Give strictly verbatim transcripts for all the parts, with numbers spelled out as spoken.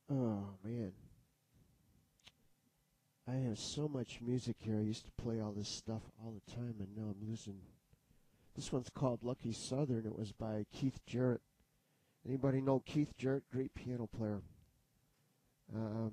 Oh man, I have so much music here. I used to play all this stuff all the time, and now I'm losing. This one's called Lucky Southern. It was by Keith Jarrett. Anybody know Keith Jarrett? Great piano player. Um,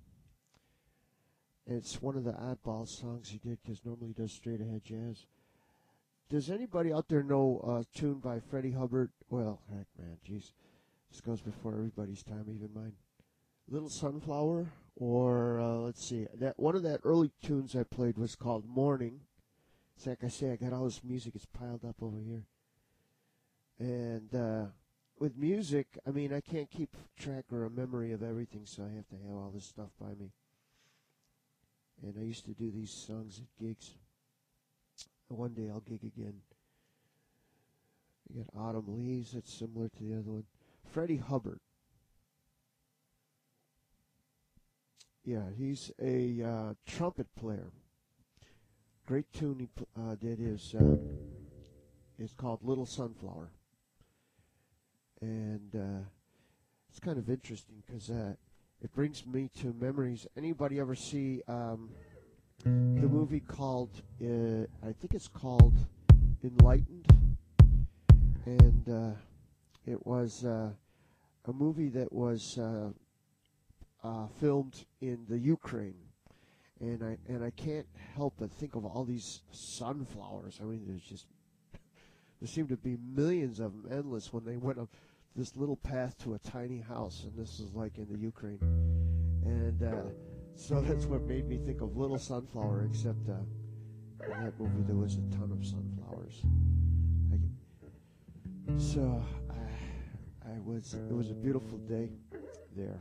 it's one of the oddball songs he did because normally he does straight ahead jazz. Does anybody out there know a tune by Freddie Hubbard? Well, heck, man, jeez, this goes before everybody's time, even mine. Little Sunflower, or uh, let's see, that one of that early tunes I played was called Morning. It's like I say, I got all this music. It's piled up over here, and uh, with music, I mean, I can't keep track or a memory of everything, so I have to have all this stuff by me. And I used to do these songs at gigs. One day I'll gig again. You got Autumn Leaves, that's similar to the other one. Freddie Hubbard. Yeah, he's a uh, trumpet player. Great tune he uh, did is uh, is called Little Sunflower. And uh, it's kind of interesting because uh, it brings me to memories. Anybody ever see um, the movie called, uh, I think it's called Enlightened? And uh, it was uh, a movie that was uh, uh, filmed in the Ukraine. And I and I can't help but think of all these sunflowers. I mean, there's just there seem to be millions of them, endless, when they went up this little path to a tiny house, and this is like in the Ukraine. And uh, so that's what made me think of Little Sunflower. Except uh, in that movie there was a ton of sunflowers. I, so I, I was it was a beautiful day there.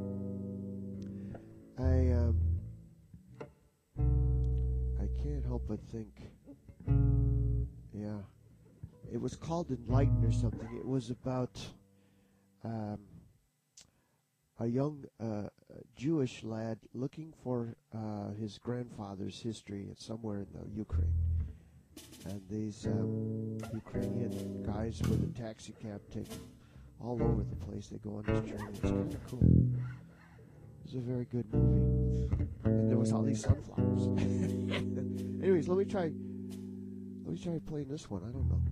I um. I can't help but think, yeah, it was called Enlightened or something. It was about um, a young uh, Jewish lad looking for uh, his grandfather's history somewhere in the Ukraine. And these um, Ukrainian guys with a taxi cab take him all over the place. They go on this journey. It's kind of cool. It was a very good movie. And there was all these sunflowers. Anyways, let me try let me try playing this one. I don't know.